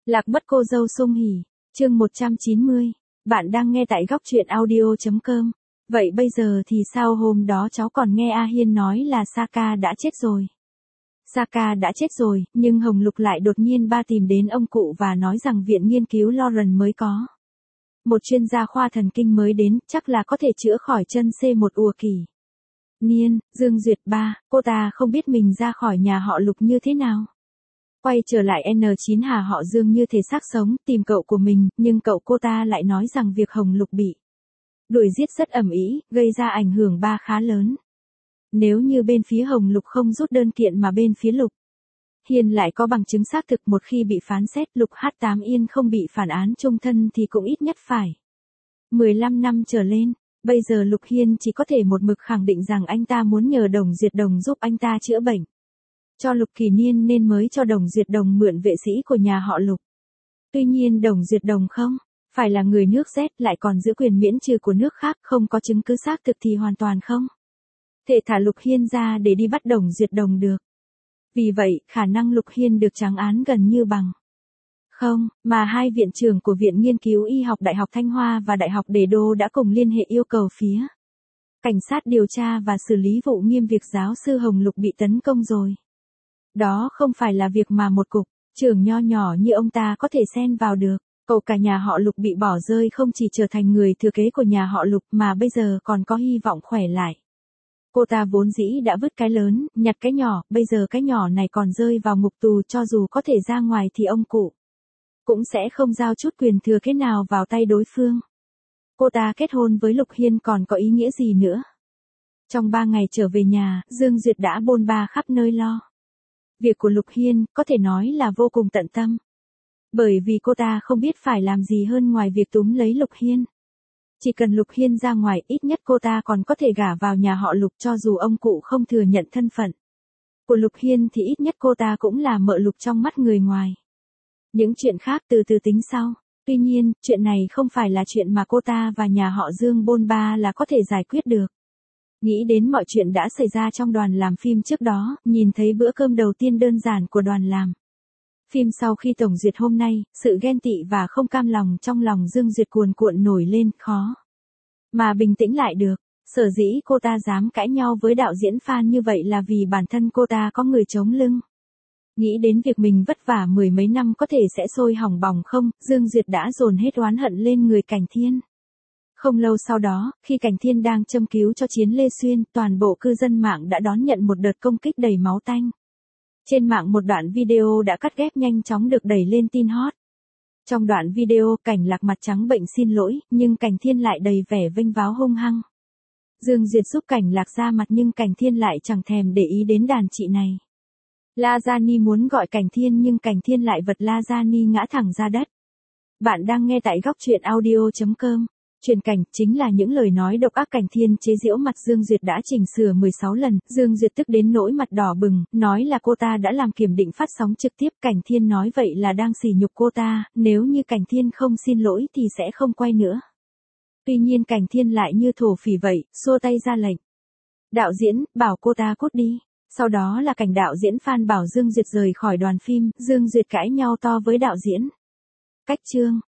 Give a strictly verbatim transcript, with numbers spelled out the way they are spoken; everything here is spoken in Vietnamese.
Lạc mất cô dâu Sung Hỉ, chương một trăm chín mươi. Bạn đang nghe tại góc truyện audio chấm com. Vậy bây giờ thì sao, hôm đó cháu còn nghe A Hiên nói là Saka đã chết rồi. Saka đã chết rồi, nhưng Hồng Lục lại đột nhiên ba tìm đến ông cụ và nói rằng viện nghiên cứu Lauren mới có một chuyên gia khoa thần kinh mới đến, chắc là có thể chữa khỏi chân xê một ùa kỳ. Niên, Dương Duyệt ba, cô ta không biết mình ra khỏi nhà họ Lục như thế nào. Quay trở lại en chín Hà họ Dương như thể xác sống, tìm cậu của mình, nhưng cậu cô ta lại nói rằng việc Hồng Lục bị đuổi giết rất ầm ĩ, gây ra ảnh hưởng ba khá lớn. Nếu như bên phía Hồng Lục không rút đơn kiện mà bên phía Lục Hiên lại có bằng chứng xác thực, một khi bị phán xét Lục hát tám Yên không bị phản án chung thân thì cũng ít nhất phải mười lăm năm trở lên. Bây giờ Lục Hiên chỉ có thể một mực khẳng định rằng anh ta muốn nhờ Đồng Diệt Đồng giúp anh ta chữa bệnh cho Lục Kỳ Niên nên mới cho Đồng Diệt Đồng mượn vệ sĩ của nhà họ Lục. Tuy nhiên Đồng Diệt Đồng không phải là người nước Z, lại còn giữ quyền miễn trừ của nước khác, không có chứng cứ xác thực thì hoàn toàn không thể thả Lục Hiên ra để đi bắt Đồng Diệt Đồng được. Vì vậy, khả năng Lục Hiên được trắng án gần như bằng không, mà hai viện trưởng của Viện Nghiên cứu Y học Đại học Thanh Hoa và Đại học Đề Đô đã cùng liên hệ yêu cầu phía cảnh sát điều tra và xử lý vụ nghiêm việc giáo sư Hồng Lục bị tấn công rồi. Đó không phải là việc mà một cục trưởng nho nhỏ như ông ta có thể xen vào được. Cậu cả nhà họ Lục bị bỏ rơi không chỉ trở thành người thừa kế của nhà họ Lục mà bây giờ còn có hy vọng khỏe lại. Cô ta vốn dĩ đã vứt cái lớn, nhặt cái nhỏ, bây giờ cái nhỏ này còn rơi vào ngục tù, cho dù có thể ra ngoài thì ông cụ cũng sẽ không giao chút quyền thừa kế nào vào tay đối phương. Cô ta kết hôn với Lục Hiên còn có ý nghĩa gì nữa? Trong ba ngày trở về nhà, Dương Duyệt đã bôn ba khắp nơi lo việc của Lục Hiên, có thể nói là vô cùng tận tâm. Bởi vì cô ta không biết phải làm gì hơn ngoài việc túm lấy Lục Hiên. Chỉ cần Lục Hiên ra ngoài, ít nhất cô ta còn có thể gả vào nhà họ Lục, cho dù ông cụ không thừa nhận thân phận của Lục Hiên thì ít nhất cô ta cũng là mợ Lục trong mắt người ngoài. Những chuyện khác từ từ tính sau. Tuy nhiên, chuyện này không phải là chuyện mà cô ta và nhà họ Dương bôn ba là có thể giải quyết được. Nghĩ đến mọi chuyện đã xảy ra trong đoàn làm phim trước đó, nhìn thấy bữa cơm đầu tiên đơn giản của đoàn làm phim sau khi tổng duyệt hôm nay, sự ghen tị và không cam lòng trong lòng Dương Duyệt cuồn cuộn nổi lên, khó mà bình tĩnh lại được. Sở dĩ cô ta dám cãi nhau với đạo diễn Phan như vậy là vì bản thân cô ta có người chống lưng. Nghĩ đến việc mình vất vả mười mấy năm có thể sẽ sôi hỏng bỏng không, Dương Duyệt đã dồn hết oán hận lên người Cảnh Thiên. Không lâu sau đó, khi Cảnh Thiên đang châm cứu cho Chiến Lê Xuyên, toàn bộ cư dân mạng đã đón nhận một đợt công kích đầy máu tanh. Trên mạng một đoạn video đã cắt ghép nhanh chóng được đẩy lên tin hot. Trong đoạn video, Cảnh Lạc mặt trắng bệnh xin lỗi, nhưng Cảnh Thiên lại đầy vẻ vênh váo hung hăng. Dương Duyệt giúp Cảnh Lạc ra mặt nhưng Cảnh Thiên lại chẳng thèm để ý đến đàn chị này. Lajani muốn gọi Cảnh Thiên nhưng Cảnh Thiên lại vật Lajani ngã thẳng ra đất. Bạn đang nghe tại góc truyện audio chấm com. Truyền cảnh chính là những lời nói độc ác Cảnh Thiên chế giễu mặt Dương Duyệt đã chỉnh sửa mười sáu lần. Dương Duyệt tức đến nỗi mặt đỏ bừng, nói là cô ta đã làm kiểm định phát sóng trực tiếp. Cảnh Thiên nói vậy là đang sỉ nhục cô ta, nếu như Cảnh Thiên không xin lỗi thì sẽ không quay nữa. Tuy nhiên Cảnh Thiên lại như thổ phỉ vậy, xua tay ra lệnh. Đạo diễn, bảo cô ta cút đi. Sau đó là cảnh đạo diễn Phan bảo Dương Duyệt rời khỏi đoàn phim, Dương Duyệt cãi nhau to với đạo diễn. Cách chương,